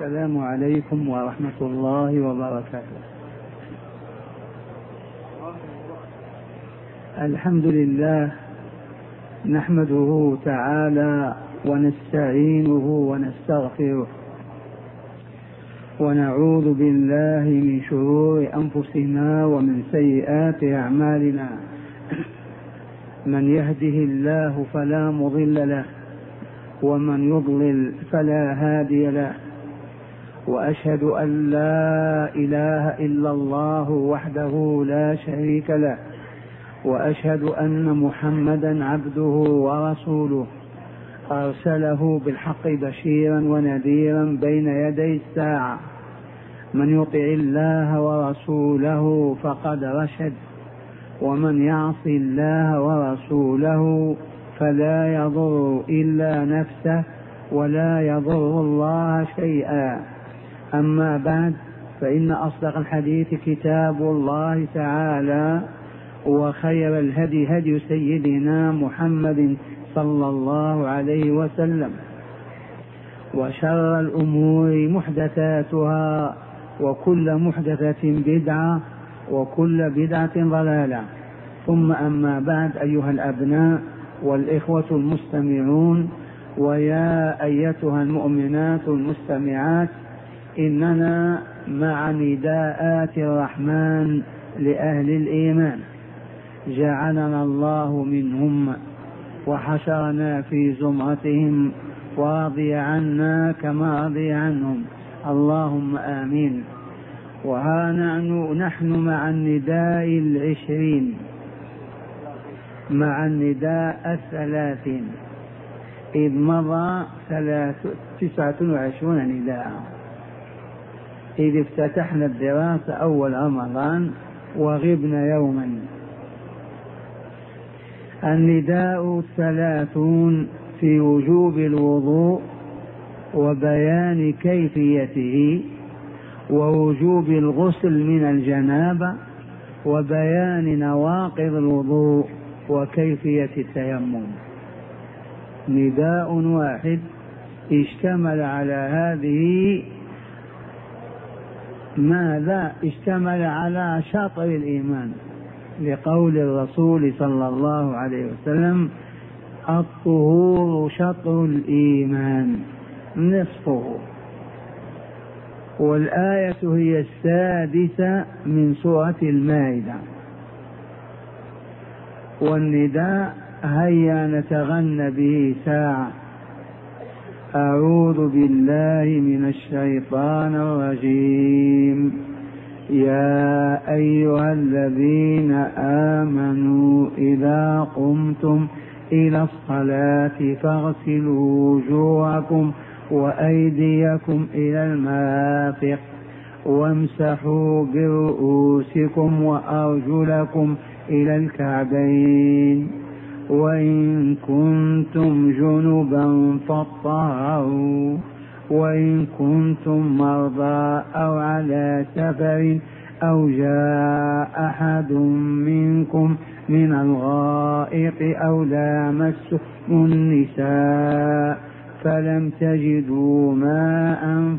السلام عليكم ورحمة الله وبركاته. الحمد لله نحمده تعالى ونستعينه ونستغفره ونعوذ بالله من شرور أنفسنا ومن سيئات أعمالنا. من يهده الله فلا مضل له ومن يضلل فلا هادي له، وأشهد أن لا إله إلا الله وحده لا شريك له، وأشهد أن محمدا عبده ورسوله أرسله بالحق بشيرا ونذيرا بين يدي الساعة. من يطع الله ورسوله فقد رشد، ومن يعص الله ورسوله فلا يضر إلا نفسه ولا يضر الله شيئا. أما بعد، فإن أصدق الحديث كتاب الله تعالى، وخير الهدي هدي سيدنا محمد صلى الله عليه وسلم، وشر الأمور محدثاتها، وكل محدثة بدعة، وكل بدعة ضلالة. ثم أما بعد، أيها الأبناء والإخوة المستمعون، ويا أيتها المؤمنات المستمعات، إننا مع نداءات الرحمن لأهل الإيمان، جعلنا الله منهم وحشرنا في زمرتهم ورضي عنا كما رضي عنهم، اللهم آمين. وها نحن مع النداء 20، مع النداء 30، إذ مضى 29 نداء، إذ افتتحنا الدراسة أول رمضان وغبنا يوما. النداء 30 في وجوب الوضوء وبيان كيفيته، ووجوب الغسل من الجنابة، وبيان نواقض الوضوء وكيفية التيمم. نداء واحد اشتمل على هذه، ماذا اشتمل؟ على شطر الإيمان، لقول الرسول صلى الله عليه وسلم: الطهور شطر الإيمان نصفه. والآية هي السادسة من سورة المائدة. والنداء هيا نتغنى به ساعة. أعوذ بالله من الشيطان الرجيم. يا أيها الذين آمنوا إذا قمتم إلى الصلاة فاغسلوا وجوهكم وأيديكم إلى المرافق وامسحوا برؤوسكم وأرجلكم إلى الكعبين، وإن كنتم جنبا فاطهروا، وإن كنتم مرضى أو على سفر أو جاء أحد منكم من الغائط أو لامستم النساء فلم تجدوا ماء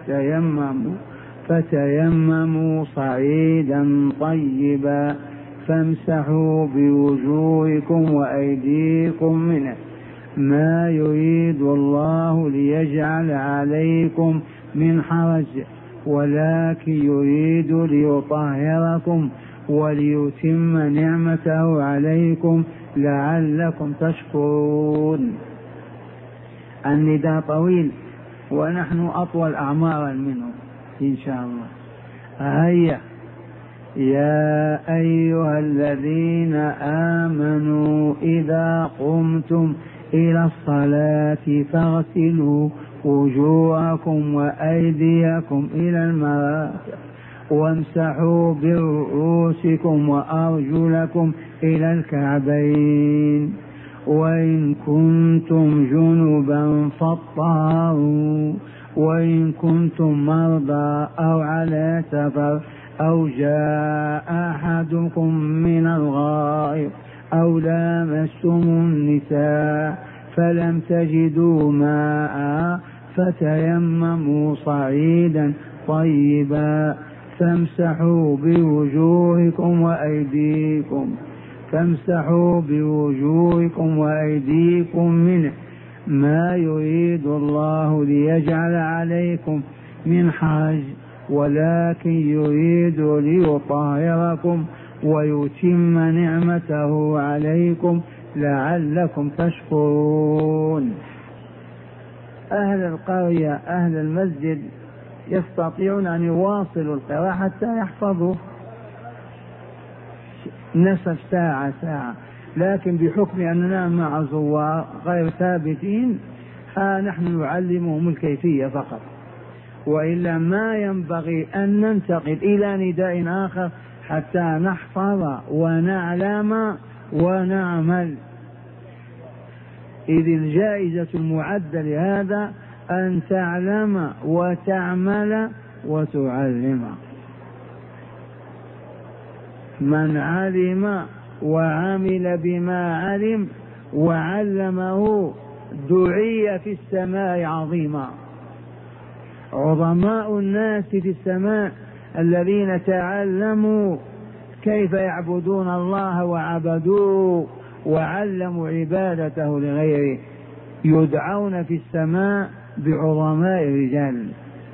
فتيمموا صعيدا طيبا فامسحوا بوجوهكم وأيديكم منه، ما يريد الله ليجعل عليكم من حرج، ولكن يريد ليطهركم وليتم نعمته عليكم لعلكم تشكرون. النداء طويل ونحن أطول أعمارا منه إن شاء الله. هيا يا أيها الذين آمنوا إذا قمتم إلى الصلاة فاغسلوا وجوهكم وأيديكم إلى المرافق وامسحوا برؤوسكم وأرجلكم إلى الكعبين، وإن كنتم جنبا فاطهروا، وإن كنتم مرضى أو على سفر أو جاء أحدكم من الغائط أو لامستم النساء فلم تجدوا ماء فتيمموا صعيدا طيبا فامسحوا بوجوهكم وأيديكم منه ما يريد الله ليجعل عليكم من حرج ولكن يريد ليطهركم ويتم نعمته عليكم لعلكم تشكرون. أهل القرية أهل المسجد يستطيعون أن يواصلوا القراءة حتى يحفظوا نصف ساعة ساعة، لكن بحكم أننا مع زوار غير ثابتين نحن نعلمهم الكيفية فقط، وإلا ما ينبغي أن ننتقل إلى نداء آخر حتى نحفظ ونعلم ونعمل، إذ الجائزة المعدة لهذا أن تعلم وتعمل وتعلم. من علم وعمل بما علم وعلمه دعي في السماء عظيما. عظماء الناس في السماء الذين تعلموا كيف يعبدون الله وعبدوه وعلموا عبادته لغيره يدعون في السماء بعظماء الرجال.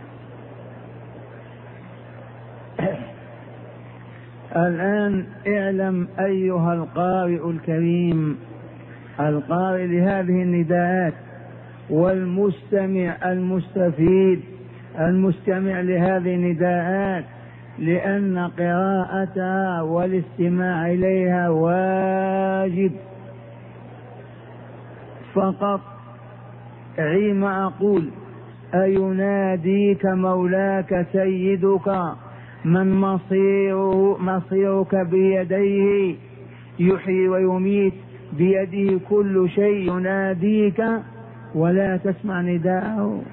الآن اعلم أيها القارئ الكريم، القارئ لهذه النداءات، والمستمع المستفيد المستمع لهذه النداءات، لأن قراءتها والاستماع إليها واجب فقط. عيم أقول أيناديك مولاك سيدك من مصيرك بيديه يحيي ويميت بيده كل شيء، يناديك ولا تسمع نداءه.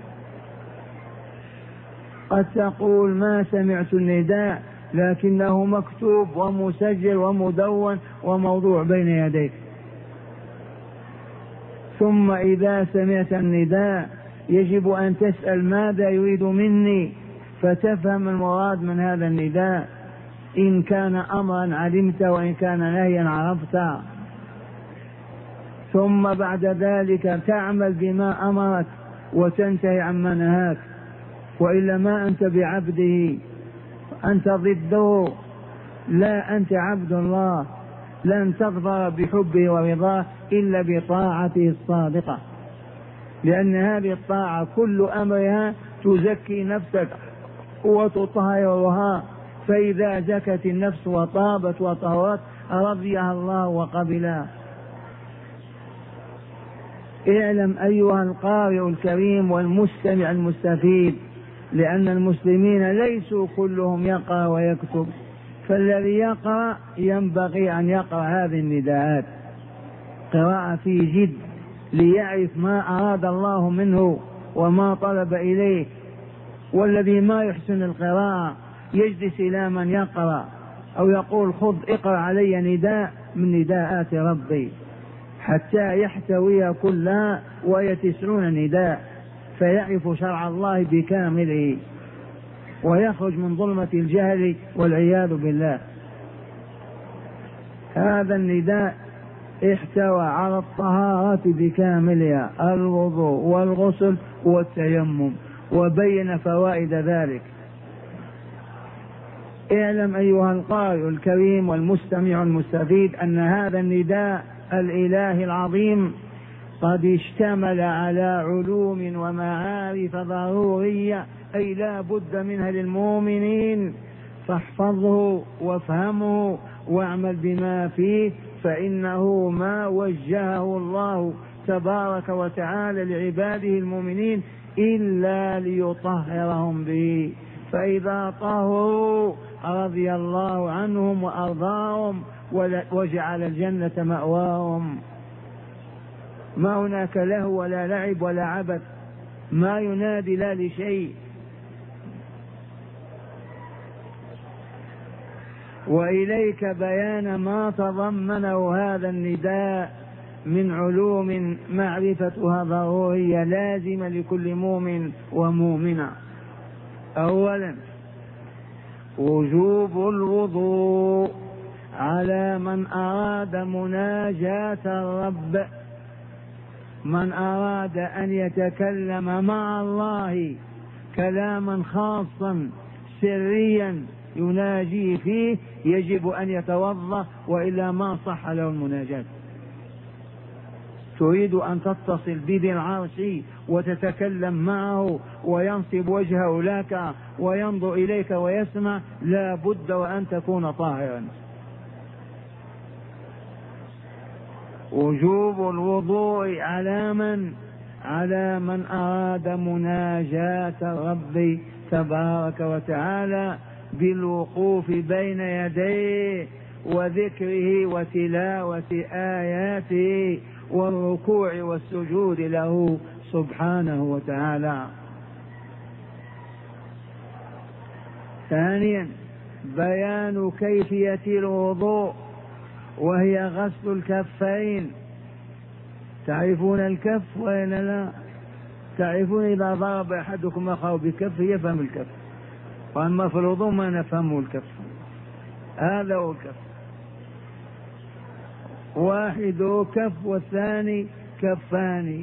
قد تقول ما سمعت النداء، لكنه مكتوب ومسجل ومدون وموضوع بين يديك. ثم إذا سمعت النداء يجب أن تسأل ماذا يريد مني، فتفهم المراد من هذا النداء. إن كان أمرا علمت، وإن كان نهيا عرفت. ثم بعد ذلك تعمل بما أمرك وتنتهي عما نهاك، وإلا ما أنت بعبده، أنت ضده. لا، أنت عبد الله، لن تظفر بحبه ورضاه إلا بطاعته الصادقة، لأن هذه الطاعة كل أمرها تزكي نفسك وتطهرها، فإذا زكت النفس وطابت وطهرت رضيها الله وقبلها. اعلم أيها القارئ الكريم والمستمع المستفيد، لأن المسلمين ليسوا كلهم يقرأ ويكتب، فالذي يقرأ ينبغي أن يقرأ هذه النداءات قراءة في جد ليعرف ما أراد الله منه وما طلب إليه. والذي ما يحسن القراءة يجلس إلى من يقرأ أو يقول خذ اقرأ علي نداء من نداءات ربي، حتى يحتوي كلها، وهي 90 نداء، فيعرف شرع الله بكامله ويخرج من ظلمة الجهل والعياذ بالله. هذا النداء احتوى على الطهارة بكاملها، الوضوء والغسل والتيمم، وبين فوائد ذلك. اعلم أيها القارئ الكريم والمستمع المستفيد أن هذا النداء الإله العظيم قد اشتمل على علوم ومعارف ضرورية، أي لا بد منها للمؤمنين، فاحفظه وافهمه واعمل بما فيه، فإنه ما وجهه الله تبارك وتعالى لعباده المؤمنين إلا ليطهرهم به، فإذا طهروا رضي الله عنهم وأرضاهم وجعل الجنة مأواهم. ما هناك له ولا لعب ولا عبث، ما ينادي لا لشيء. وإليك بيان ما تضمنه هذا النداء من علوم معرفتها ضرورية لازمة لكل مؤمن ومؤمنة. أولا وجوب الوضوء على من أراد مناجاة الرب، من أراد أن يتكلم مع الله كلاما خاصا سريا يناجي فيه يجب أن يتوضأ، وإلا ما صح له المناجاة. تريد أن تتصل بذي العرش وتتكلم معه وينصب وجهه لك وينظر إليك ويسمع، لا بد وأن تكون طاهرا. وجوب الوضوء على من أراد مناجاة الرب تبارك وتعالى بالوقوف بين يديه وذكره وتلاوة آياته والركوع والسجود له سبحانه وتعالى. ثانيا بيان كيفية الوضوء، وهي غسل الكفين. تعرفون الكف وإلا لا؟ تعرفون إذا ضرب أحدكم أخاه بكفه يفهم الكف، وأما في الوضوء ما نفهمه الكف. هذا هو الكف، واحد كف والثاني كفان.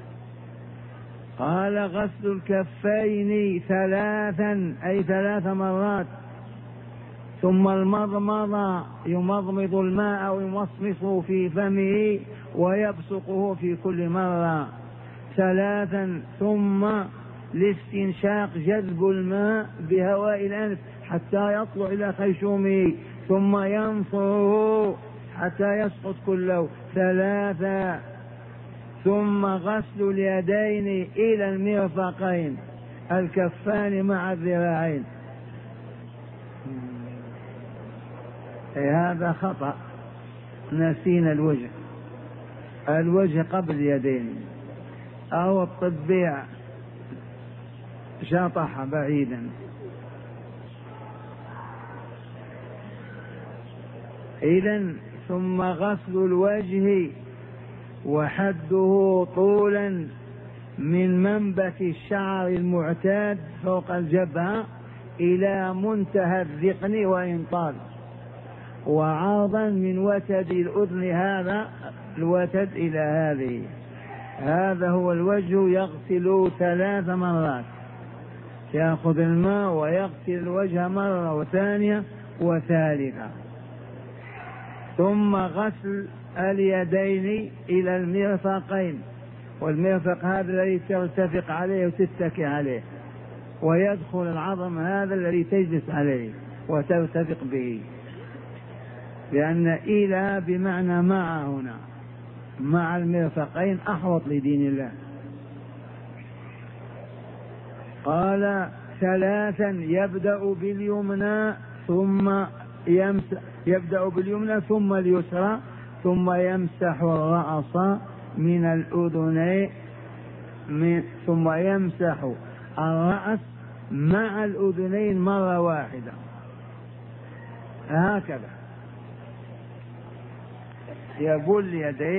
قال غسل الكفين ثلاثا أي 3 مرات، ثم المضمضة يمضمض الماء ويمصمصه في فمه ويبصقه في كل مرة 3، ثم الاستنشاق جذب الماء بهواء الأنف حتى يطلع إلى خيشومه، ثم ينصره حتى يسقط كله 3، ثم غسل اليدين إلى المرفقين الكفان مع الذراعين. هذا خطأ، نسينا الوجه قبل اليدين، أو الطبيع شاطح بعيدا. إذن ثم غسل الوجه وحده طولا من منبت الشعر المعتاد فوق الجبهة إلى منتهى الذقن وإن طال، وعرضا من وتد الأذن هذا الوتد إلى هذه. هذا هو الوجه، يغسل 3 مرات، يأخذ الماء ويغسل الوجه مرة وثانية وثالثة، ثم غسل اليدين إلى المرفقين، والمرفق هذا الذي ترتفق عليه وتتكي عليه، ويدخل العظم هذا الذي تجلس عليه وترتفق به، لأن إلى بمعنى مع هنا، مع المرفقين أحوط لدين الله. قال 3 يبدأ باليمنى ثم اليسرى، ثم يمسح الرأس من الأذنين، ثم يمسح الرأس مع الأذنين مرة واحدة، هكذا يبل يديه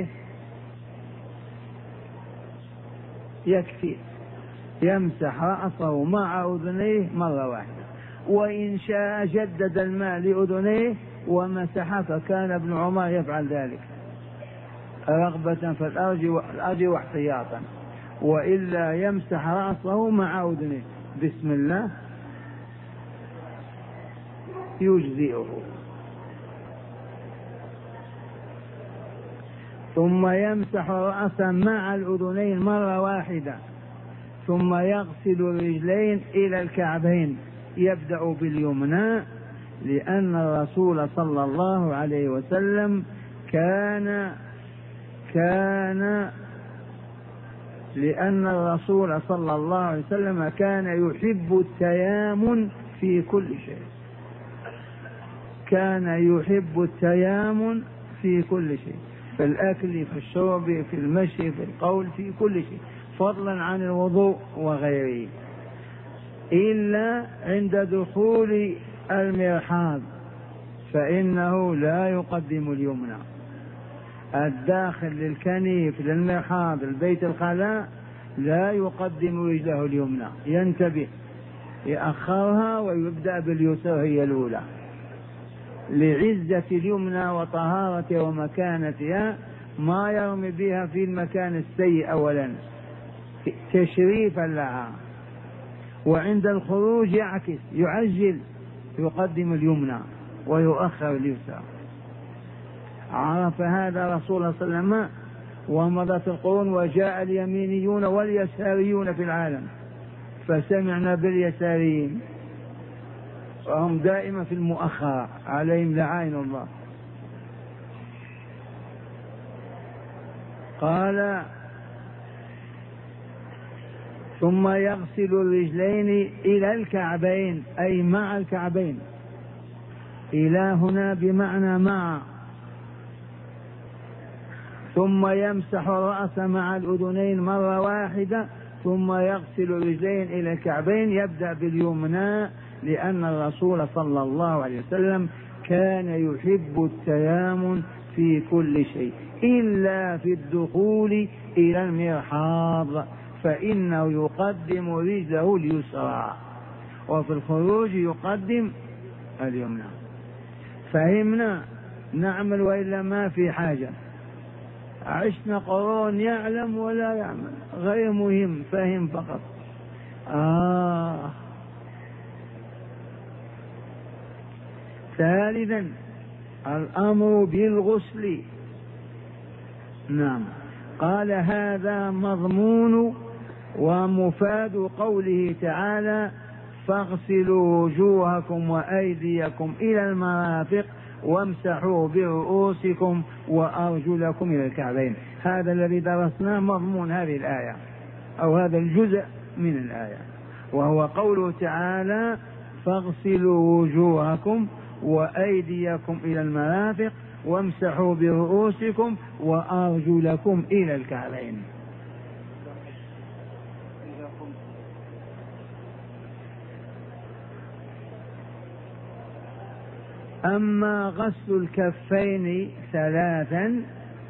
يكفي، يمسح رأسه مع أذنيه مرة واحدة، وإن شاء جدد الماء لأذنيه ومسح، فكان ابن عمر يفعل ذلك رغبة في الأرض واحتياطا، وإلا يمسح رأسه مع أذنيه بسم الله يجزئه. ثم يمسح الرأس مع الأذنين مرة واحدة، ثم يغسل الرجلين إلى الكعبين، يبدأ باليمنى، لأن الرسول صلى الله عليه وسلم كان يحب التيامن في كل شيء، في الأكل، في الشرب، في المشي، في القول، في كل شيء، فضلا عن الوضوء وغيره، إلا عند دخول المرحاض فإنه لا يقدم اليمنى، الداخل للكنيف للمرحاض البيت الخلاء لا يقدم رجله اليمنى، ينتبه، يأخرها ويبدأ باليسرى هي الأولى لعزة اليمنى وطهارتها ومكانتها، ما يرمي بها في المكان السيء أولا تشريفا لها. وعند الخروج يعكس، يعجل، يقدم اليمنى ويؤخر اليسرى. عرف هذا رسول الله صلى الله عليه وسلم، ومضت القرون وجاء اليمينيون واليساريون في العالم، فسمعنا باليساريين وهم دائما في المؤخرة عليهم لعائن الله. قال ثم يغسل الرجلين إلى الكعبين، أي مع الكعبين. إلى هنا بمعنى مع. ثم يمسح الرأس مع الأذنين مرة واحدة، ثم يغسل الرجلين إلى الكعبين، يبدأ باليمنى، لأن الرسول صلى الله عليه وسلم كان يحب التيامن في كل شيء إلا في الدخول إلى المرحاض، فإنه يقدم رجله اليسرى، وفي الخروج يقدم اليمنى. فهمنا؟ نعمل وإلا ما في حاجة. عشنا قرون يعلم ولا يعمل، غير مهم، فهم فقط. ثالثا الأمر بالغسل. نعم، قال هذا مضمون ومفاد قوله تعالى فاغسلوا وجوهكم وأيديكم إلى المرافق وامسحوا برؤوسكم وأرجلكم إلى الكعبين. هذا الذي درسناه مضمون هذه الآية أو هذا الجزء من الآية، وهو قوله تعالى فاغسلوا وجوهكم وأيديكم إلى المرافق وامسحوا برؤوسكم وأرجلكم إلى الكعبين. أما غسل الكفين ثلاثا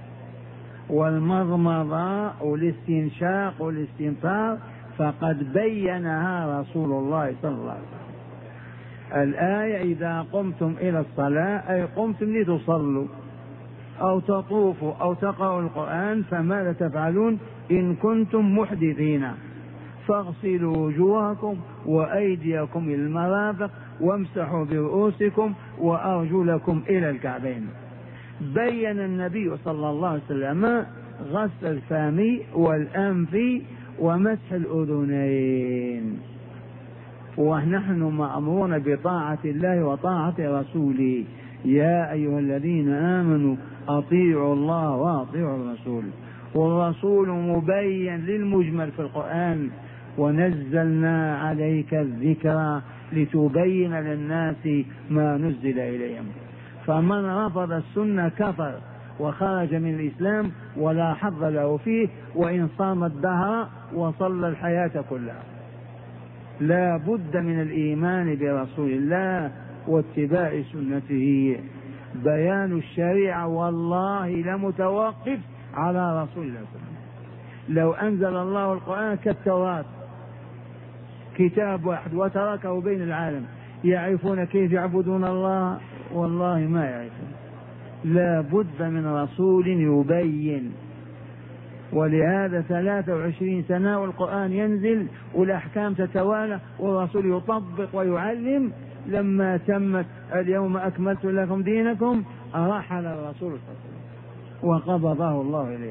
والمضمضة والاستنشاق والاستنثار فقد بينها رسول الله صلى الله عليه وسلم. الآية إذا قمتم إلى الصلاة أي قمتم لتصلوا أو تطوفوا أو تقرأوا القرآن، فماذا تفعلون إن كنتم محدثين؟ فاغسلوا وجوهكم وأيديكم إلى المرافق وامسحوا برؤوسكم وأرجلكم إلى الكعبين. بين النبي صلى الله عليه وسلم غسل الفم والأنف ومسح الأذنين، ونحن مأمورون بطاعة الله وطاعة رسوله. يا أيها الذين آمنوا أطيعوا الله وأطيعوا الرسول. والرسول مبين للمجمل في القرآن ونزلنا عليك الذكر لتبين للناس ما نزل إليهم. فمن رفض السنة كفر وخرج من الإسلام ولا حظ له فيه، وإن صام الدهر وصلى الحياة كلها. لا بد من الإيمان برسول الله واتباع سنته. بيان الشريعة والله لمتوقف على رسول الله صلى الله عليه وسلم. لو أنزل الله القرآن كالتوراة كتاب واحد وتركه بين العالم، يعرفون كيف يعبدون الله؟ والله ما يعرفون. لا بد من رسول يبين. ولهذا 23 سنة والقرآن ينزل والأحكام تتوالى والرسول يطبق ويعلم. لما تمت اليوم أكملت لكم دينكم رحل الرسول صلى الله عليه وسلم وقبضه الله إليه.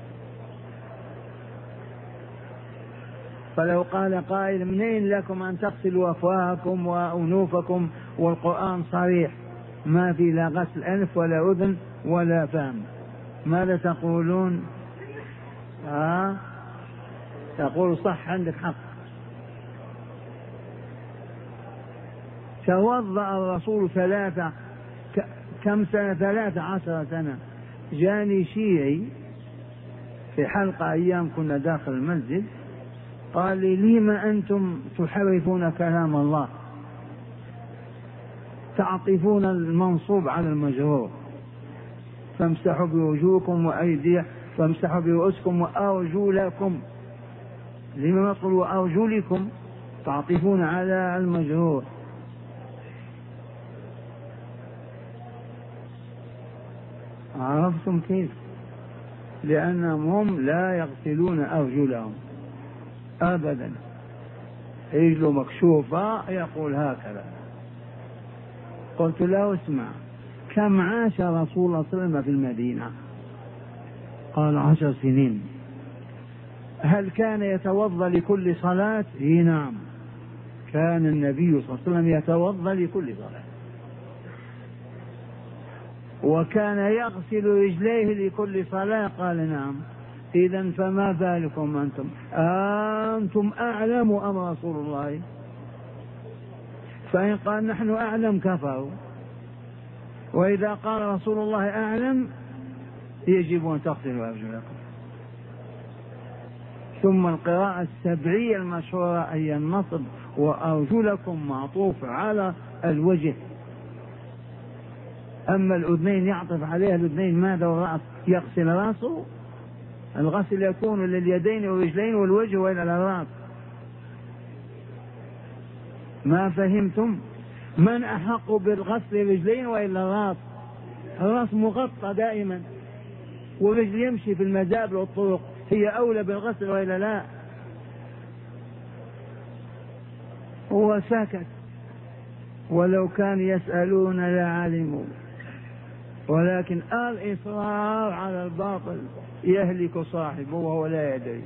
فلو قال قائل منين لكم أن تغسلوا أفواهكم وأنوفكم والقرآن صريح ما في لا غسل أنف ولا أذن ولا فم، ماذا تقولون؟ تقول صح، عندك حق. توضأ الرسول كم سنة؟ 13 سنة. جاني شيعي في حلقة أيام كنا داخل المسجد، قال لي لما أنتم تحرفون كلام الله، تعطفون المنصوب على المجرور؟ فامسحوا بوجوهكم وأيديكم، فامسحوا برؤوسكم وأرجلكم. لما نقول وأرجلكم؟ تعطفون على المجرور. عرفتم كيف؟ لأنهم هم لا يغسلون أرجلهم أبدا، رجله مكشوفة يقول هكذا. قلت له اسمع، كم عاش رسول الله صلى الله عليه وسلم في المدينة؟ قال 10 سنين. هل كان يتوضأ لكل صلاة؟ نعم، كان النبي صلى الله عليه وسلم يتوضأ لكل صلاة، وكان يغسل رجليه لكل صلاة. قال نعم. إذن فما بالكم أنتم أعلم أم رسول الله؟ فإن قال نحن أعلم كفروا، وإذا قال رسول الله أعلم يجب أن تغسلوا أرجلكم. ثم القراءة السبعية المشهورة أي النصب وأرجلكم معطوف على الوجه. أما الأذنين يعطف عليها الأذنين ماذا؟ والرأس يغسل رأسه. الغسل يكون لليدين والرجلين والوجه وإلى الرأس. ما فهمتم؟ من أحق بالغسل الرجلين وإلا الرأس؟ الرأس مغطى دائما، والرجل يمشي في المزابل والطرق، هي أولى بالغسل وإلا لا؟ هو ساكت، ولو كان يسألون لعلموا، ولكن الإصرار على الباطل يهلك صاحبه وهو لا يدري.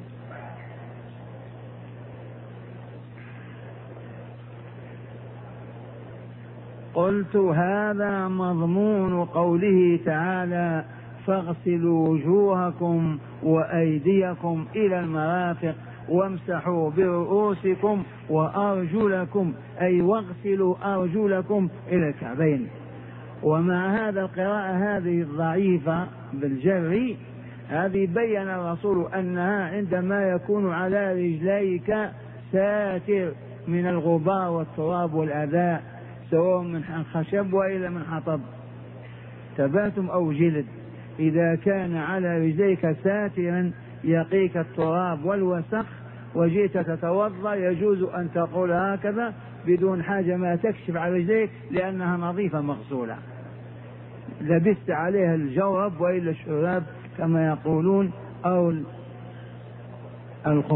قلت هذا مضمون قوله تعالى فاغسلوا وجوهكم وأيديكم إلى المرافق وامسحوا برؤوسكم وأرجلكم، أي واغسلوا أرجلكم إلى الكعبين. ومع هذا القراءة هذه الضعيفة بالجر هذه بين الرسول أنها عندما يكون على رجليك ساتر من الغبار والتراب والأذى سواء من خشب وإلا من حطب تباتم أو جلد، إذا كان على رجليك ساترا يقيك التراب والوسخ وجئت تتوضأ يجوز أن تقول هكذا بدون حاجة ما تكشف على رجليك لأنها نظيفة مغسولة، لبست عليها الجورب وإلا الشراب كما يقولون أو الخف.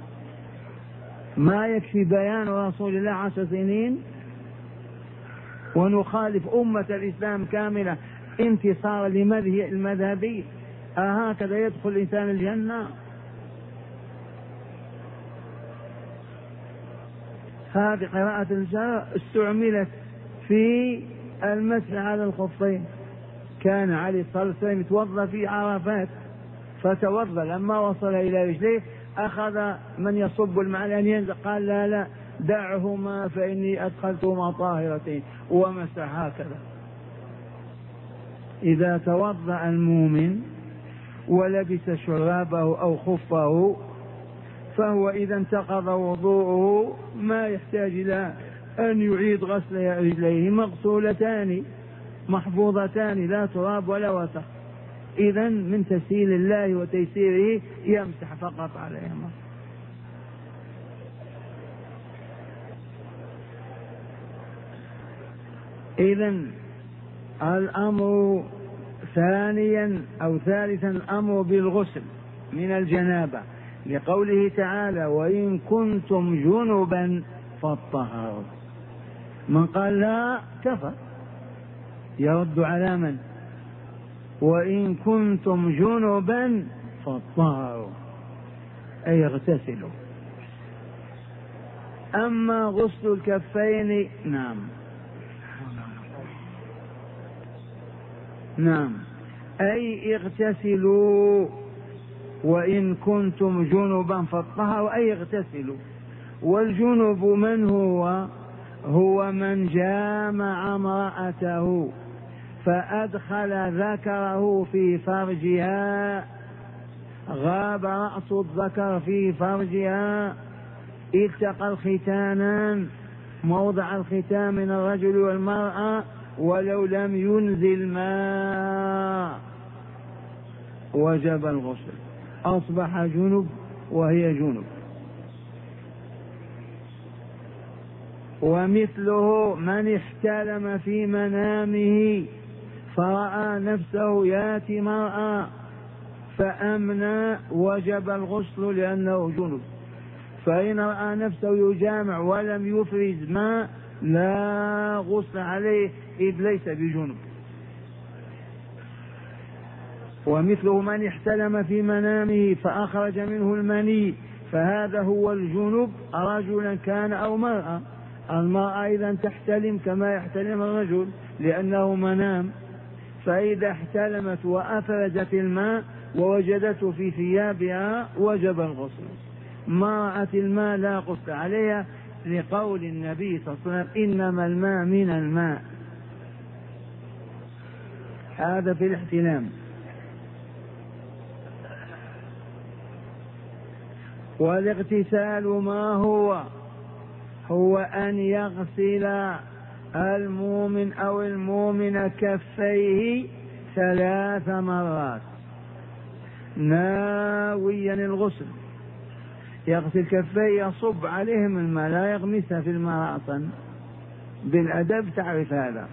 ما يكفي بيان رسول الله 10 سنين ونخالف أمة الإسلام كاملة انتصار المذهبي؟ أهكذا يدخل الإنسان الجنة؟ هذه قراءة الجر استعملت في المسح على الخفين. كان علي الصلاة والسلام يتوضأ في عرفات فتوضأ، لما وصل إلى رجليه أخذ من يصب الماء أن ينزل، قال لا دعهما فإني أدخلتهما طاهرتين ومسح هكذا. إذا توضأ المؤمن ولبس شرابه أو خفه فهو إذا انتقض وضوءه ما يحتاج إلى أن يعيد غسل رجليه، مغسولتان محفوظتان لا تراب ولا وسخ. إذا من تسهيل الله وتيسيره يمسح فقط عليهما. إذا الأمر ثانيا أو ثالثا الأمر بالغسل من الجنابة لقوله تعالى وإن كنتم جنبا فاطهروا. من قال لا كفر يرد على من؟ وإن كنتم جنبا فاطهروا أي اغتسلوا. أما غسل الكفين نعم أي اغتسلوا، وإن كنتم جنبا فاطهروا أي اغتسلوا. والجنب من هو من جامع امرأته فأدخل ذكره في فرجها، غاب رأس الذكر في فرجها، التقى الختانان موضع الختان من الرجل والمرأة ولو لم ينزل ماء وجب الغسل، أصبح جنب وهي جنب. ومثله من احتلم في منامه فرأى نفسه ياتي مرأى فأمنى وجب الغسل لأنه جنب. فإن رأى نفسه يجامع ولم يفرز ماء لا غسل عليه إذ ليس بجنب. ومثله من احتلم في منامه فأخرج منه المني فهذا هو الجنب رجلا كان أو مرأة. المرأة إذا تحتلم كما يحتلم الرجل لأنه منام، فإذا احتلمت وأفرزت الماء ووجدته في ثيابها وجب الغسل. ما رأت الماء لا غسل عليها لقول النبي صلى الله عليه وسلم إنما الماء من الماء. هذا في الاحتلام. والاغتسال ما هو أن يغسل المؤمن أو المؤمن كفيه 3 مرات ناويا الغسل. يغسل كفيه يصب عليهم الماء لا يغمسها في الماء رأسا، بالأدب تعرف هذا.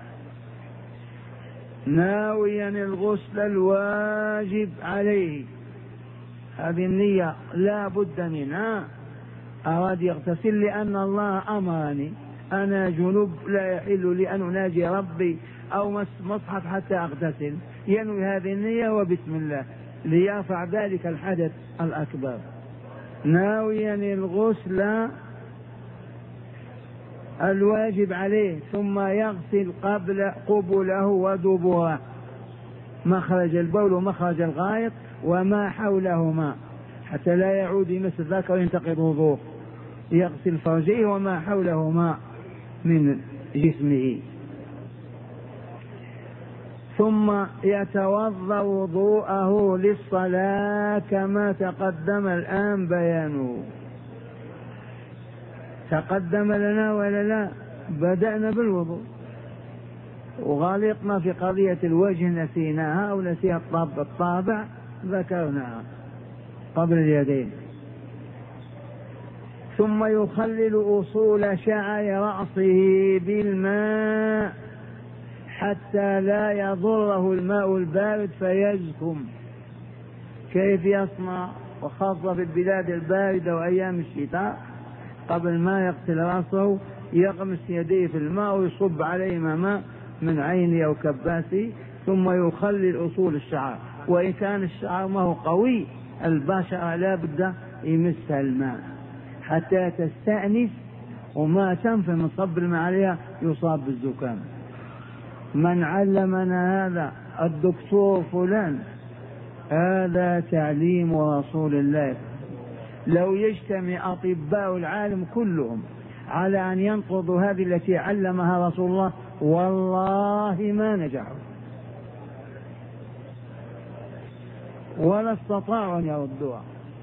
ناويا الغسل الواجب عليه، هذه النية لا بد منها. أراد يغتسل لأن الله أمرني، أنا جنوب لا يحل لي أن أناجي ربي أو مصحف حتى أغتسل، ينوي هذه النية وبسم الله ليرفع ذلك الحدث الأكبر. ناويا الغسل الواجب عليه ثم يغسل قبله ودبره، مخرج البول ومخرج الغائط وما حولهما حتى لا يعود يمس الذكر وينتقض وضوءه. يغسل فرجيه وما حولهما من جسمه، ثم يتوضأ وضوءه للصلاة كما تقدم الآن بيانه. تقدم لنا ولا لا؟ بدأنا بالوضوء وغالطنا في قضية الوجه نسيناها أو نسيها الطابع ذكرناها قبل اليدين. ثم يخلل أصول شعر رأسه بالماء حتى لا يضره الماء البارد فيزكم. كيف يصنع؟ وخاصة في البلاد الباردة وأيام الشتاء قبل ما يغسل رأسه يغمس يديه في الماء ويصب عليهما ماء من عينه أو كباسه، ثم يخلل أصول الشعر. وإن كان الشعر ما هو قوي البشرة لا بد يمسها الماء حتى تستأنس وما تنفي من صب الماء عليها يصاب بالزكام. من علمنا هذا؟ الدكتور فلان. هذا تعليم رسول الله. لو يجتمع أطباء العالم كلهم على أن ينقضوا هذه التي علمها رسول الله والله ما نجحوا ولا استطاعوا أن يردوها.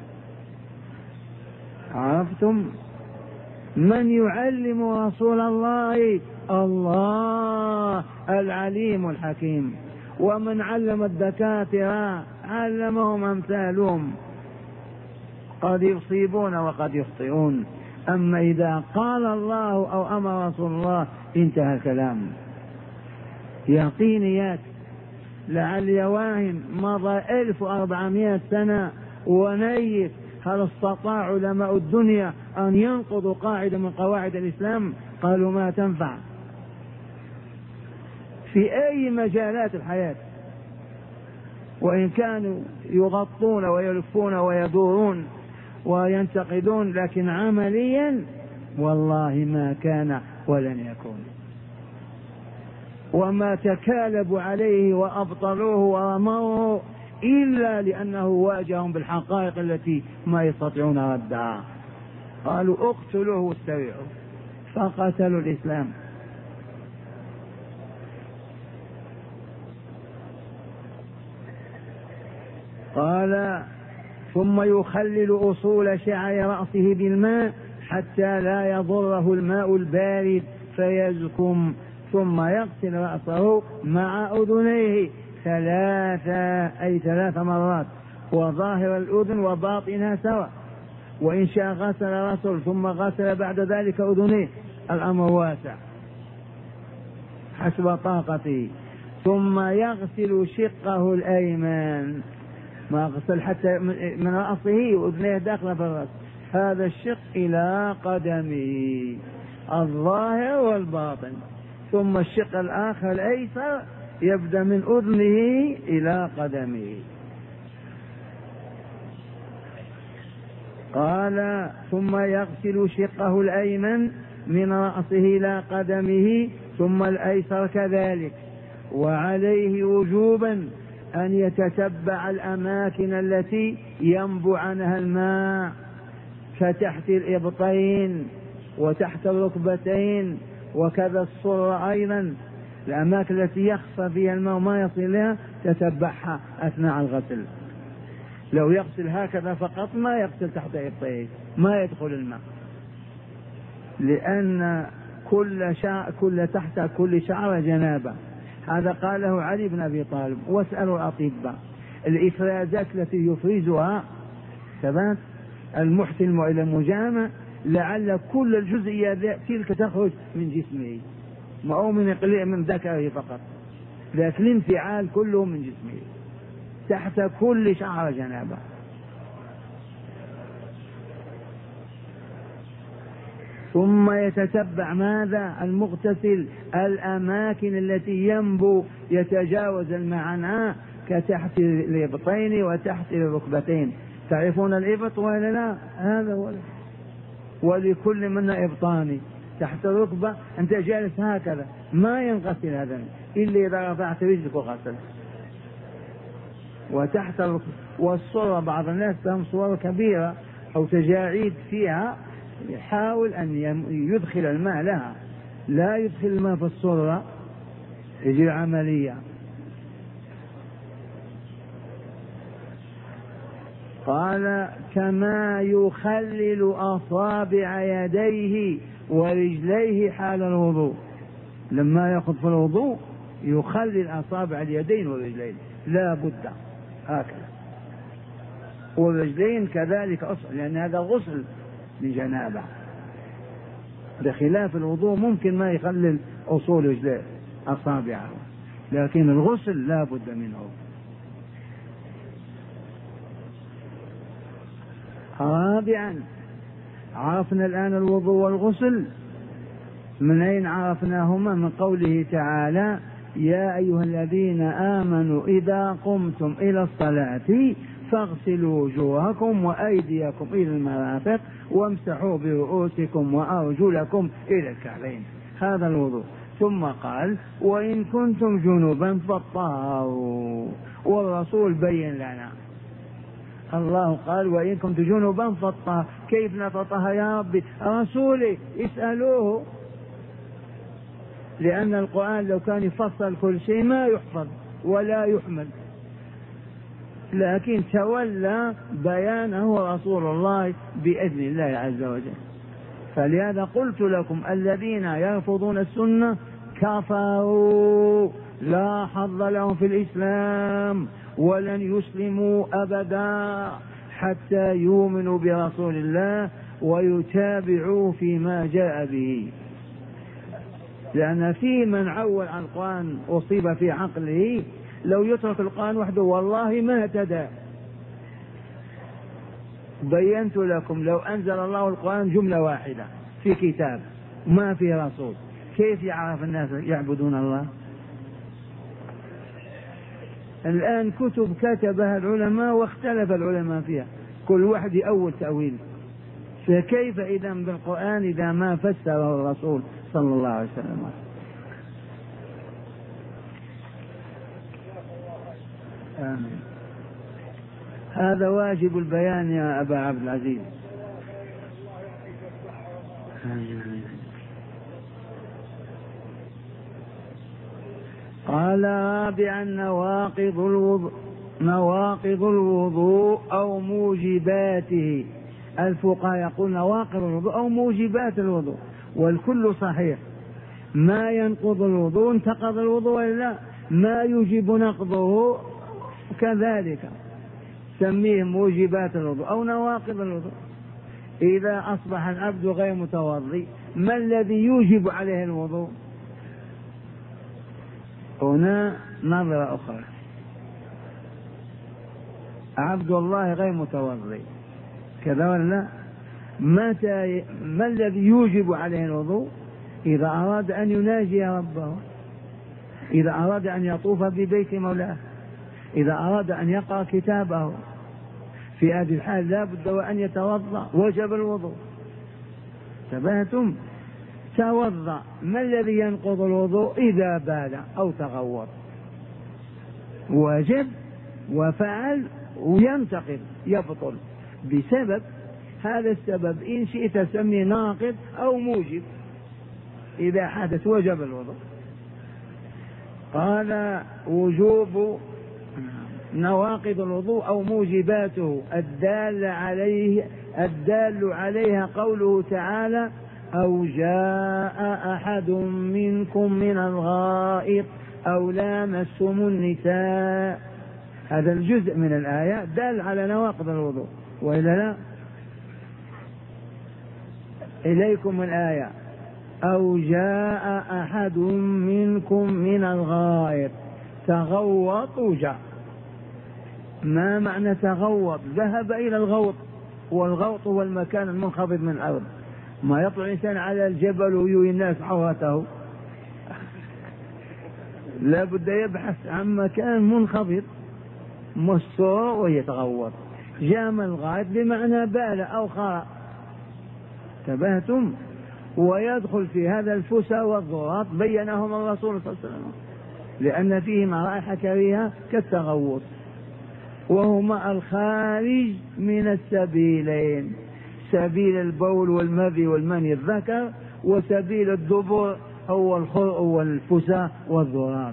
عرفتم؟ من يعلم رسول الله؟ الله العليم الحكيم. ومن علم الدكاترة علمهم أمثالهم، قد يصيبون وقد يخطئون. أما إذا قال الله أو أمر رسول الله انتهى الكلام. يقينيات لعل واهم مضى 1400 سنة ونيف هل استطاع علماء الدنيا أن ينقضوا قاعدة من قواعد الإسلام؟ قالوا ما تنفع في أي مجالات الحياة، وإن كانوا يغطون ويلفون ويدورون وينتقدون، لكن عمليا والله ما كان ولن يكون. وما تكالبوا عليه وأبطلوه ورموه إلا لأنه واجههم بالحقائق التي ما يستطيعون ردها. قالوا اقتلوه واستريعوا فقتلوا الإسلام. قال ثم يخلل أصول شعر رأسه بالماء حتى لا يضره الماء البارد فيزكم، ثم يغسل رأسه مع أذنيه ثلاثة أي 3 مرات، وظاهر الأذن وباطنها سواء، وإن شاء غسل رأسه ثم غسل بعد ذلك أذنيه، الأمر واسع حسب طاقته. ثم يغسل شقه الأيمن، ما غسل حتى من رأسه وأذنيه داخل في الرأس، هذا الشق إلى قدمه الظاهر والباطن، ثم الشق الآخر الأيسر يبدأ من أذنه إلى قدمه. قال ثم يغسل شقه الأيمن من رأسه إلى قدمه، ثم الأيسر كذلك. وعليه وجوبا أن يتتبع الأماكن التي ينبع عنها الماء، كتحت الإبطين وتحت الركبتين، وكذا الصر أيضا، الأماكن التي يخفى فيها الماء ما يصل لها تتبعها أثناء الغسل. لو يغسل هكذا فقط ما يغسل تحت إبطيه، ما يدخل الماء، لأن كل تحت كل شعر جنابة. هذا قاله علي بن أبي طالب. واسألوا الأطباء الإفرازات التي يفرزها ثبات المحتم إلى المجامع، لعل كل الجزئيات تلك تخرج من جسمه، ما هو من ذكره فقط، لكن الانفعال كله من جسمه تحت كل شعر جنابة. ثم يتتبع ماذا المغتسل؟ الأماكن التي ينبو يتجاوز الماء عنها، كتحت الإبطين وتحت الركبتين. تعرفون الإبط ولا لا؟ هذا هو، ولكل منا إبطاني تحت الركبة، أنت جالس هكذا ما ينغسل هذا إلا إذا رفعت رجلك وغسل. وتحت الركبة والصورة، بعض الناس لهم صور كبيرة أو تجاعيد فيها، يحاول أن يدخل الماء لها، لا يدخل الماء في الصورة، يجي عملية. قال كما يخلل أصابع يديه ورجليه حال الوضوء، لما يأخذ في الوضوء يخلل أصابع اليدين والرجلين لا بد هكذا، والرجلين كذلك أصل، لأن هذا غسل لجنابه، بخلاف الوضوء ممكن ما يخلل أصول رجليه أصابعه، لكن الغسل لا بد منه. رابعا، عرفنا الآن الوضوء والغسل، من أين عرفناهما؟ من قوله تعالى يا أيها الذين آمنوا إذا قمتم إلى الصلاة فاغسلوا وجوهكم وأيديكم إلى المرافق وامسحوا برؤوسكم وأرجلكم إلى الكعبين، هذا الوضوء. ثم قال وإن كنتم جنبا فاطهروا، والرسول بين لنا، الله قال وإن كنتم جنبا فاطهروا، كيف نتطهر يا ربي؟ رسولي اسألوه، لأن القرآن لو كان يفصل كل شيء ما يحفظ ولا يحمل، لكن تولى بيانه رسول الله بإذن الله عز وجل. فلهذا قلت لكم الذين يرفضون السنة كفروا، لا حظ لهم في الإسلام، ولن يسلموا أبدا حتى يؤمنوا برسول الله ويتابعوا فيما جاء به. لأن في من عول عن القرآن أصيب في عقله، لو يترك القرآن وحده والله ما اهتدى. بينت لكم لو أنزل الله القرآن جملة واحدة في كتاب ما في رسول، كيف يعرف الناس يعبدون الله؟ الآن كتب كتبها العلماء واختلف العلماء فيها، كل واحد يأول تأويل، فكيف إذا بالقرآن إذا ما فسره الرسول صلى الله عليه وسلم؟ آمين. هذا واجب البيان يا أبا عبد العزيز. آمين. قال رابعا نواقض الوضوء أو موجباته. الفقهاء يقول نواقض الوضوء أو موجبات الوضوء، والكل صحيح، ما ينقض الوضوء انتقض الوضوء ولا لا، ما يوجب نقضه كذلك سميه موجبات الوضوء أو نواقض الوضوء. إذا أصبح العبد غير متوضي ما الذي يوجب عليه الوضوء؟ هنا نظرة أخرى. عبد الله غير متوضي كذا ولا؟ ما الذي يوجب عليه الوضوء؟ إذا أراد أن يناجي ربه، إذا أراد أن يطوف ببيت مولاه، إذا أراد أن يقرأ كتابه، في هذه الحال لا بد وأن يتوضأ، وجب الوضوء. تبهتم؟ توضأ. ما الذي ينقض الوضوء؟ إذا بال أو تغوط وجب وفعل وينتقض يبطل بسبب هذا السبب. إن شئت سمي ناقض أو موجب. إذا حدث وجب الوضوء. قال وجوب نواقض الوضوء أو موجباته الدال عليها قوله تعالى أو جاء أحد منكم من الغائط أو لامستم النساء. هذا الجزء من الآية دال على نواقض الوضوء، وإلا لا؟ إليكم الآية أو جاء أحد منكم من الغائط. تغوط وجاء. ما معنى تغوط؟ ذهب إلى الغوط، والغوط هو المكان المنخفض من الأرض. ما يطلع الإنسان على الجبل ويري الناس عورته، لا بد يبحث عن مكان منخفض مستور ويتغوط. جام الغائط بمعنى بال أو خرق. تبهتم؟ ويدخل في هذا الفسا والضراط بينهم الرسول صلى الله عليه وسلم، لأن فيهما رائحة كريهة كالتغوط، وهما الخارج من السبيلين، سبيل البول والمذي والمني الذكر، وسبيل الدبر هو الخرق والفسا والضراط.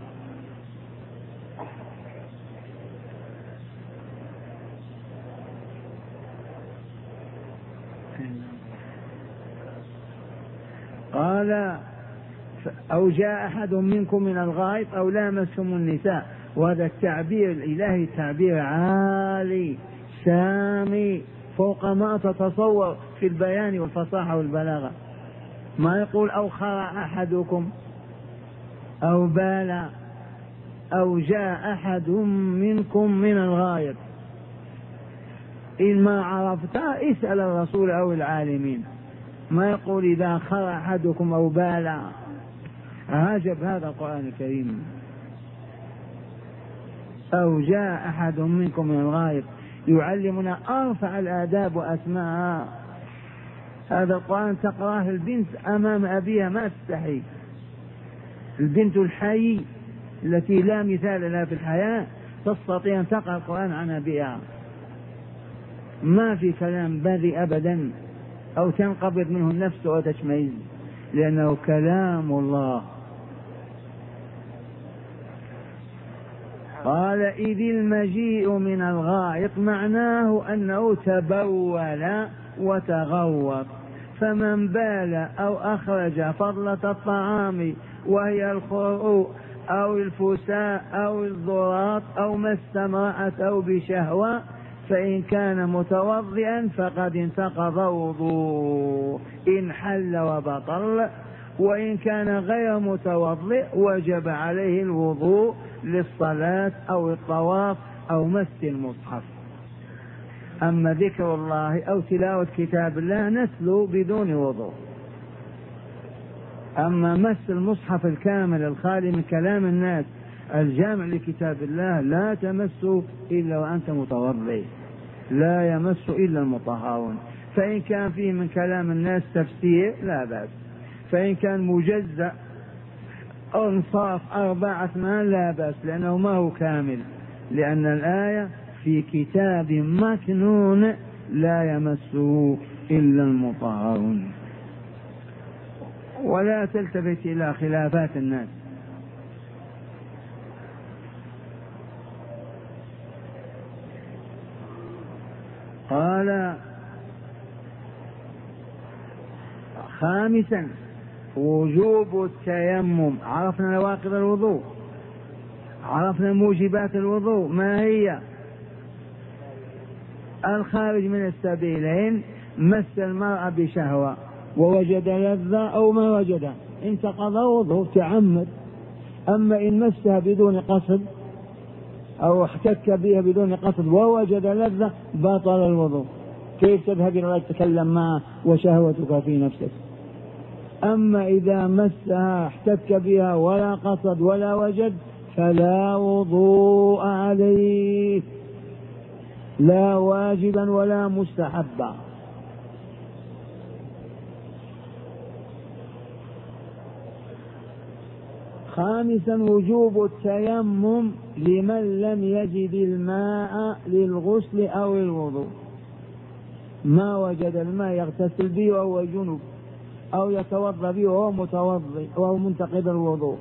قال أو جاء أحد منكم من الغائط أو لامستم النساء. وهذا التعبير الإلهي تعبير عالي سامي فوق ما تتصور في البيان والفصاحة والبلاغة. ما يقول أو خرع أحدكم أو بال أو جاء أحد منكم من الغائط. إن ما عرفت اسأل الرسول أو العالمين. ما يقول إذا خرع أحدكم أو بال. عجب هذا القرآن الكريم. أو جاء أحد منكم من الغائط يعلمنا أرفع الآداب وأسماءها. هذا القرآن تقرأه البنت أمام أبيها ما تستحي. البنت الحي التي لا مثال لها في الحياة تستطيع أن تقرأ القرآن عن أبيها، ما في كلام بذي أبدا أو تنقبض منه النفس وتشمئز، لأنه كلام الله. قال إذ المجيء من الغائط معناه أنه تبول وتغوط. فمن بال أو أخرج فضلة الطعام وهي الخروء أو الفساء أو الضراط أو مس امرأته بشهوة فإن كان متوضئا فقد انتقض وضوء إن حل وبطل، وإن كان غير متوضئ وجب عليه الوضوء للصلاة أو الطواف أو مس المصحف. أما ذكر الله أو تلاوة كتاب الله نتلو بدون وضوء. أما مس المصحف الكامل الخالي من كلام الناس الجامع لكتاب الله لا تمس إلا وأنت متوضئ، لا يمس إلا المطهرون. فإن كان فيه من كلام الناس تفسير لا بأس، فإن كان مجزأ أنصاف 4 أثمان لا بأس، لأنه ما هو كامل، لأن الآية في كتاب مكنون لا يمسه إلا المطهرون. ولا تلتفت إلى خلافات الناس. قال خامسا وجوب التيمم. عرفنا نواقض الوضوء. عرفنا موجبات الوضوء ما هي؟ الخارج من السبيلين، مس المرأة بشهوة ووجد لذة أو ما وجد انتقض وضوء تعمد. أما إن مسها بدون قصد أو احتك بها بدون قصد ووجد لذة بطل الوضوء. كيف تذهب إلى تتكلم معه وشهوتك في نفسك؟ أما إذا مسها احتك بها ولا قصد ولا وجد فلا وضوء عليه، لا واجبا ولا مستحبا. خامسا وجوب التيمم لمن لم يجد الماء للغسل أو الوضوء، ما وجد الماء يغتسل به وهو جنب أو يتوضأ به وهو متوضئ وهو منتقض الوضوء.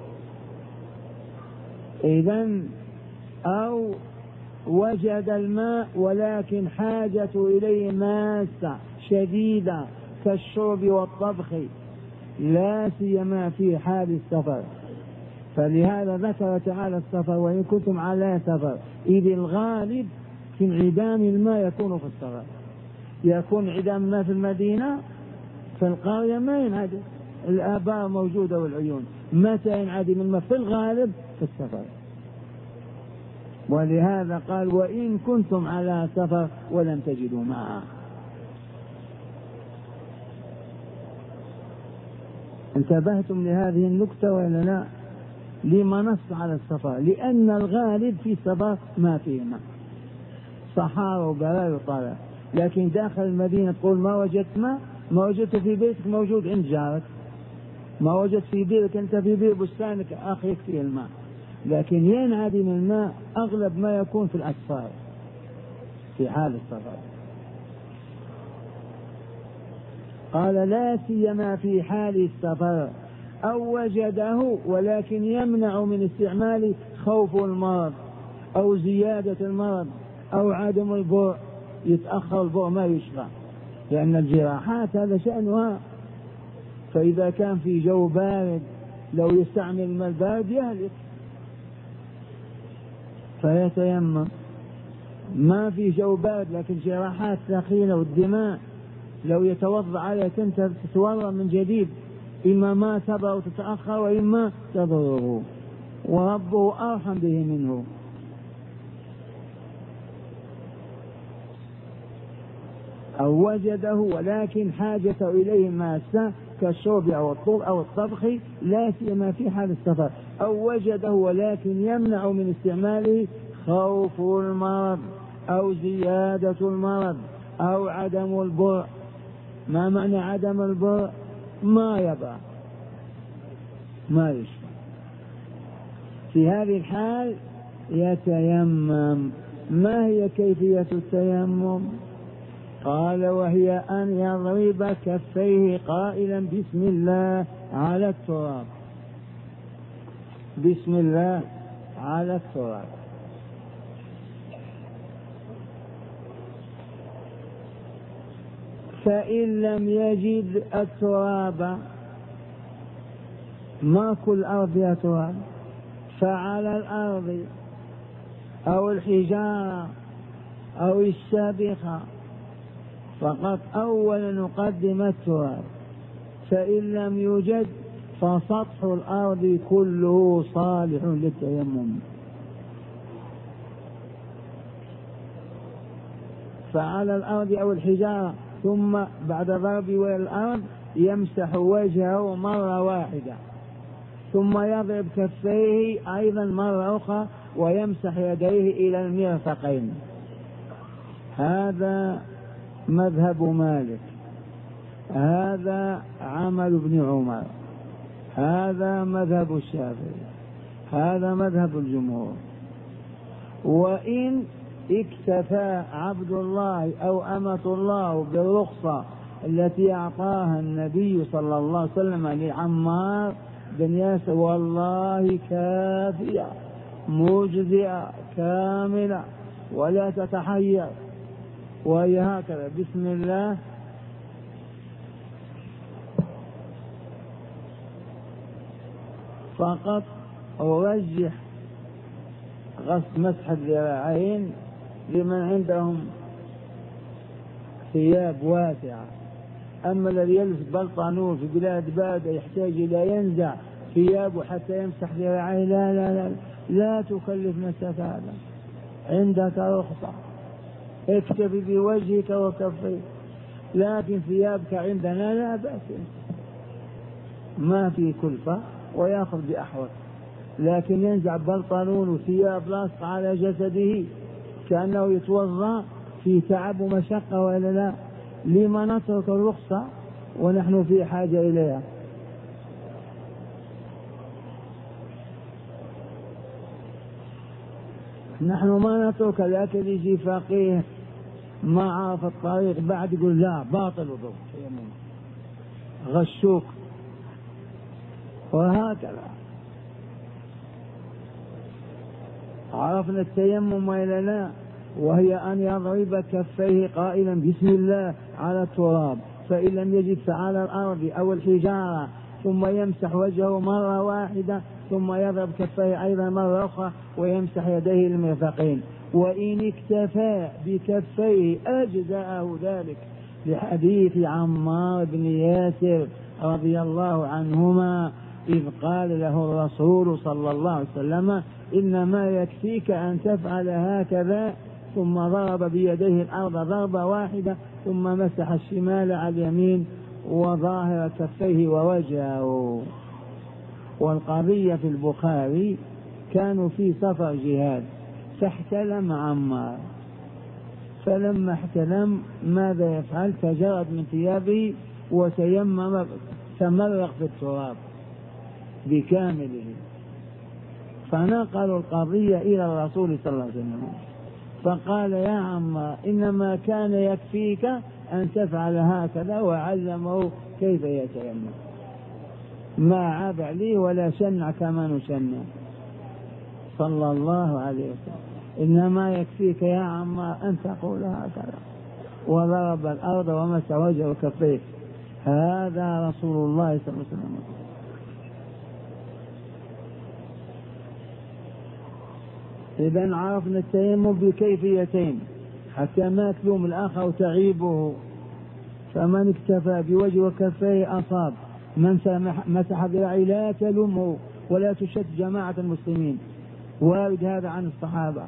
إذن أو وجد الماء ولكن حاجة إليه ماسة شديدة كالشرب والطبخ لا سيما في حال السفر، فلهذا ذكر تعالى السفر وإن كنتم على سفر، إذ الغالب في انعدام الماء يكون في السفر. يكون انعدام الماء في المدينة، في القرية ما ينعدم، الآبار موجودة والعيون. متى ينعدم الماء؟ في الغالب في السفر. ولهذا قال وإن كنتم على سفر ولم تجدوا ماء. انتبهتم لهذه النكتة ولا لا؟ لما نص على السفر؟ لأن الغالب في السفر ما فيه ماء، صحارى وبراء وطالع. لكن داخل المدينة تقول ما وجدت ماء، ما وجدت في بيتك موجود عند جارك، ما وجدت في بيتك أنت في بيت بستانك أخيك فيه الماء. لكن ينعدم الماء أغلب ما يكون في الأسفار في حال السفر. قال لا سيما في حال السفر أو وجده ولكن يمنع من استعمال خوف المرض أو زيادة المرض أو عدم البرء، يتأخر البرء ما يشفع، لأن الجراحات هذا شأنها. فإذا كان في جو بارد لو يستعمل الماء البارد يهلك، فيتيمم. ما في جو بارد لكن جراحات ثقيلة والدماء لو يتوضأ عليها تتورم من جديد، إما ما تبرأ وتتأخر وإما تضره، وربه أرحم به منه. أو وجده ولكن حاجة إليه ماسة كالشرب أو الطبخ أو الطبخ لا سيما في حال السفر. أو وجده ولكن يمنع من استعماله خوف المرض أو زيادة المرض أو عدم البرء. ما معنى عدم البرء؟ ما يبرأ ما يشفى. في هذه الحال يتيمم. ما هي كيفية التيمم؟ قال وهي أن يضرب كفيه قائلا بسم الله على التراب، بسم الله على التراب. فإن لم يجد التراب، ما كل أرض يا تراب، فعلى الأرض أو الحجارة أو السابخة فقط أولا نقدم التراب. فإن لم يوجد فسطح الأرض كله صالح للتيمم. فعلى الأرض أو الحجارة، ثم بعد ضرب الأرض يمسح وجهه مرة واحدة، ثم يضرب كفيه أيضا مرة أخرى ويمسح يديه إلى المرفقين. هذا مذهب مالك، هذا عمل ابن عمر، هذا مذهب الشافعي، هذا مذهب الجمهور. وإن اكتفى عبد الله أو أمة الله بالرخصة التي أعطاها النبي صلى الله عليه وسلم لعمار بن ياسر والله كافية مجزئة كاملة ولا تتحير، وهي هكذا بسم الله فقط. أرجح مسح الذراعين لمن عندهم ثياب واسعة. أما الذي يلبس بلطانون في بلاد باردة يحتاج إلى ينزع ثيابه حتى يمسح ذراعيه، لا لا لا لا تكلف نفسك هذا، عندك رخصة، اكتفي بوجهك وكفيك. لكن ثيابك عندنا لا بأس، ما في كلفة ويأخذ بأحوط. لكن ينزع بلطانون وثياب لاصقة على جسده كأنه يتوضأ في تعب ومشقة، ولا لا؟ لما نترك الرخصة ونحن في حاجة إليها؟ نحن ما نترك. لكن يجي فقيه ما عرف الطريق بعد يقول لا باطل وضوء غشوك، وهكذا. عرفنا التيمم وإلا لا؟ وهي أن يضرب كفيه قائلا بسم الله على التراب، فإن لم يجد فعلى الأرض أو الحجارة، ثم يمسح وجهه مرة واحدة، ثم يضرب كفيه أيضا مرة أخرى، ويمسح يديه المرفقين. وإن اكتفى بكفيه أجزأه ذلك، لحديث عمار بن ياسر رضي الله عنهما إذ قال له الرسول صلى الله عليه وسلم إنما يكفيك أن تفعل هكذا، ثم ضرب بيديه الأرض ضربة واحدة، ثم مسح الشمال على اليمين وظاهر كفيه ووجهه. والقضية في البخاري كانوا في سفر جهاد فاحتلم عمار، فلما احتلم ماذا يفعل؟ فجرد من ثيابه وتيمم، تمرغ في التراب بكامله. فنقلوا القضية إلى الرسول صلى الله عليه وسلم، فقال يا عمار إنما كان يكفيك أن تفعل هكذا، وعلمه كيف يتيمم، ما عاب عليه ولا شنع كما نشنع صلى الله عليه وسلم. إنما يكفيك يا عمار أن تقول هكذا، وضرب الأرض ومسح وجهه وكفيه. هذا رسول الله صلى الله عليه وسلم. إذن عرفنا التيمم بكيفيتين حتى ما تلوم الآخر وتعيبه. فمن اكتفى بوجه وكفيه أصاب، من مسح ذراعيه لا تلومه ولا تشت جماعة المسلمين، وارد هذا عن الصحابة.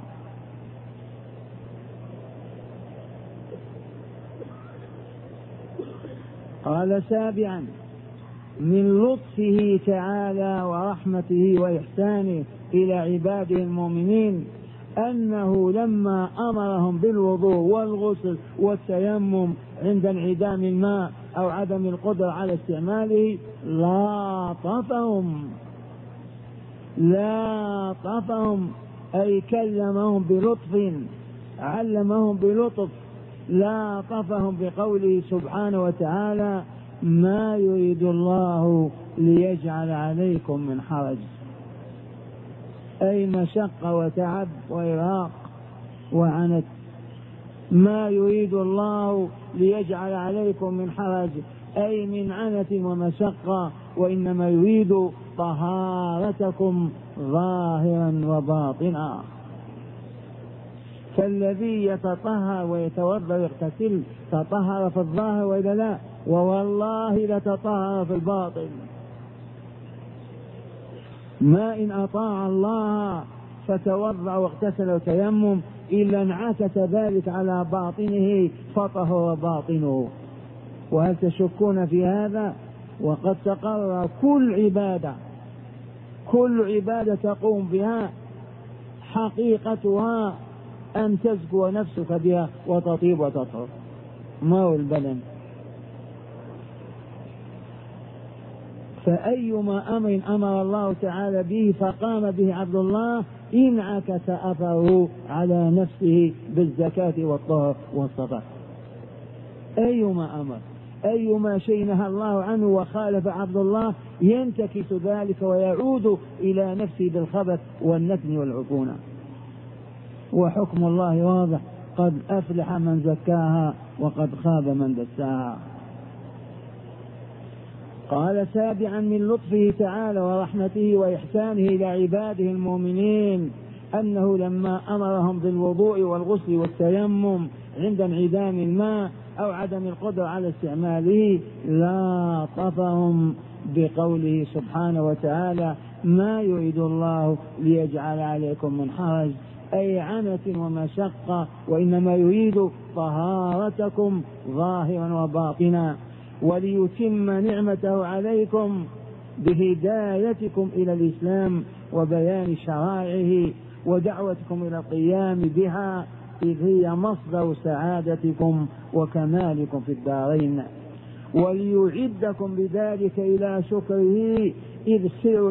قال سابعا من لطفه تعالى ورحمته وإحسانه إلى عباده المؤمنين أنه لما أمرهم بالوضوء والغسل والتيمم عند انعدام الماء أو عدم القدرة على استعماله لاطفهم أي كلمهم بلطف، علمهم بلطف، لاطفهم بقوله سبحانه وتعالى ما يريد الله ليجعل عليكم من حرج، أي مشقة وتعب وإرهاق وعنت. ما يريد الله ليجعل عليكم من حرج أي من عنة ومشقة، وإنما يريد طهارتكم ظاهرا وباطنا. فالذي يتطهر ويتوضا ويغتسل تطهر في الظاهر وإذا لا، ووالله لتطهر في الباطن. ما إن أطاع الله فتوضا واغتسل وتيمم إلا انعكس ذلك على باطنه فطهر باطنه. وهل تشكون في هذا؟ وقد تقرر كل عبادة تقوم بها حقيقتها أن تزكو نفسك بها وتطيب وتطهر، ما هو البدن. فأيما أمر أمر الله تعالى به فقام به عبد الله انعكس أثره على نفسه بالزكاة والطهر والصلاة. أيما شيء نهى الله عنه وخالف عبد الله ينتكس ذلك ويعود إلى نفسه بالخبث والنتن والعفونة. وحكم الله واضح، قد أفلح من زكاها وقد خاب من دساها. قال سابعا من لطفه تعالى ورحمته وإحسانه إلى عباده المؤمنين أنه لما أمرهم بالوضوء والغسل والتيمم عند انعدام الماء أو عدم القدرة على استعماله لاطفهم بقوله سبحانه وتعالى: ما يريد الله ليجعل عليكم من حرج، أي عنة ومشقة، وإنما يريد طهارتكم ظاهرا وباطنا، وليتم نعمته عليكم بهدايتكم إلى الإسلام وبيان شرائعه ودعوتكم إلى القيام بها، إذ هي مصدر سعادتكم وكمالكم في الدارين، وليعدكم بذلك إلى شكره، إذ سر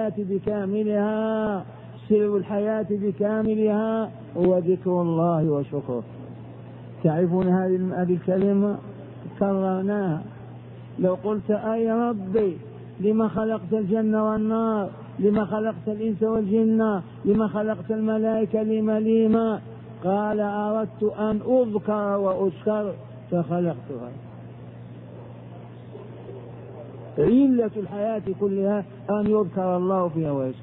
الحياة بكاملها هو ذكر الله وشكره. تعرفون هذه الكلمة كررناها. لو قلت: أي ربي لما خلقت الجنة والنار، لما خلقت الإنس والجن، لما خلقت الملائكة، لما قال: أردت أن أذكر وأشكر فخلقتها. علة الحياة كلها أن يذكر الله فيها ويشكر.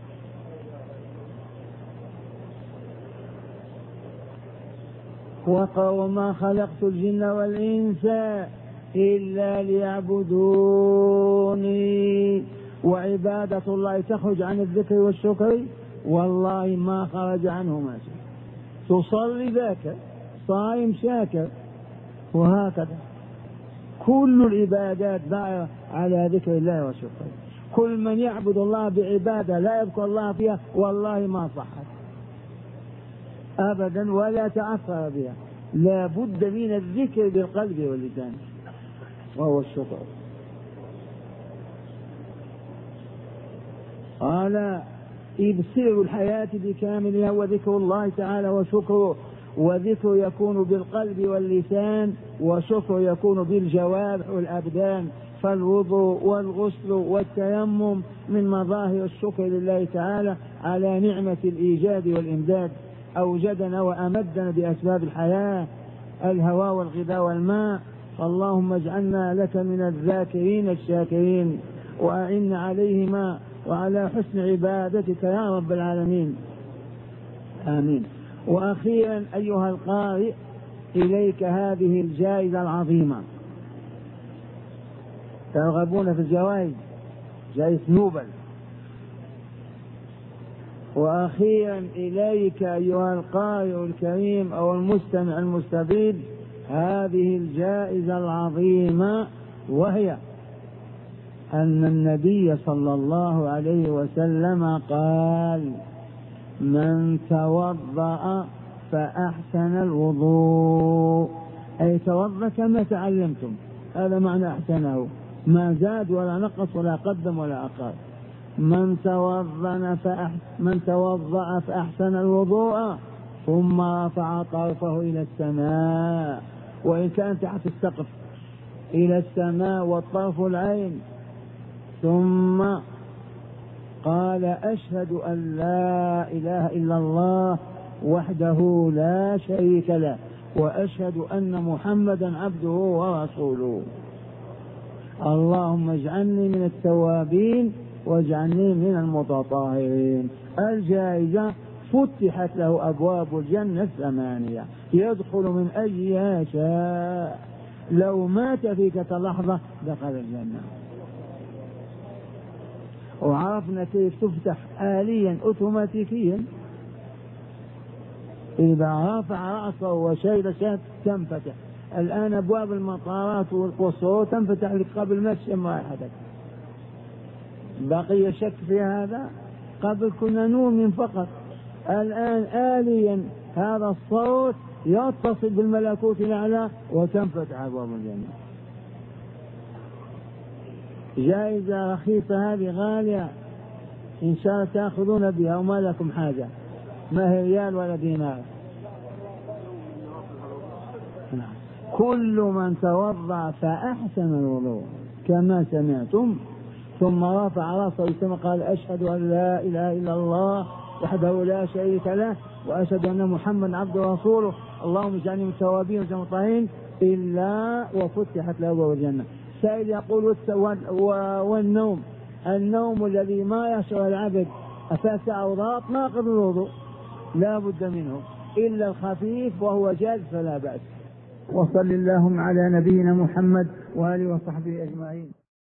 وما خلقت الجن والإنس إلا ليعبدوني. وعبادة الله تخرج عن الذكر والشكر؟ والله ما خرج عنهما شيء. تصلي ذاكر، صائم شاكر، وهكذا كل العبادات دائرة على ذكر الله والشكر. كل من يعبد الله بعبادة لا يذكر الله فيها والله ما صحت أبدا ولا تعثر بها. لا بد من الذكر بالقلب واللسان وهو الشكر. قال: إذ سر الحياة بكاملها وذكر الله تعالى وشكره. وذكر يكون بالقلب واللسان، وشكر يكون بالجوارح والأبدان. فالوضوء والغسل والتيمم من مظاهر الشكر لله تعالى على نعمة الإيجاد والإمداد. أوجدنا وأمدنا بأسباب الحياة، الهواء والغذاء والماء. اللهم اجعلنا لك من الذاكرين الشاكرين، وأعنا عليهما وعلى حسن عبادتك يا رب العالمين، آمين. وأخيرا أيها القارئ، إليك هذه الجائزة العظيمة. ترغبون في الجوائز؟ جائزة نوبل. وأخيرا إليك أيها القارئ الكريم أو المستمع المستفيد هذه الجائزة العظيمة، وهي أن النبي صلى الله عليه وسلم قال: من توضأ فأحسن الوضوء، أي توضأ كما تعلمتم، هذا معنى أحسنه، ما زاد ولا نقص ولا قدم ولا أقل. من توضأ فأحسن الوضوء ثم رفع طرفه إلى السماء، وإن كان تحت السقف، إلى السماء والطرف العين، ثم قال: أشهد أن لا إله إلا الله وحده لا شريك له، وأشهد أن محمدا عبده ورسوله. اللهم اجعلني من التوابين واجعلني من المتطهرين. الجائزة فتحت له أبواب الجنة 8، يدخل من أيها شاء. لو مات في لحظة دخل الجنة. وعرفنا كيف تفتح آليا أوتوماتيكيا، إذا رفع رأسه وشيل شيء تنفتح. الآن أبواب المطارات والقصور تنفتح لك قبل ما تشم رائحتك. بقي شك في هذا؟ قبل كنا نؤمن فقط، الآن آليا هذا الصوت يتصل بالملكوت الأعلى وتنفتح أبواب الجنة. جائزة رخيصة هذه، غالية، إن شاء الله تأخذون بها وما لكم حاجة، ما هي ريال ولا دينار. كل من توضأ فأحسن الوضوء كما سمعتم ثم رفع رأسه ثم قال: أشهد أن لا إله إلا الله وحده لا شريك له وأشهد أن محمدا عبده ورسوله، اللهم اجعلني من التوابين والمتطهرين، إلا وفتحت له أبواب الجنة. سائل يقول: والنوم الذي ما يشعر العبد أساس أوراق ناقض الوضوء، لا بد منه، إلا الخفيف وهو جاز فلا بأس. وصل اللهم على نبينا محمد وآله وصحبه أجمعين.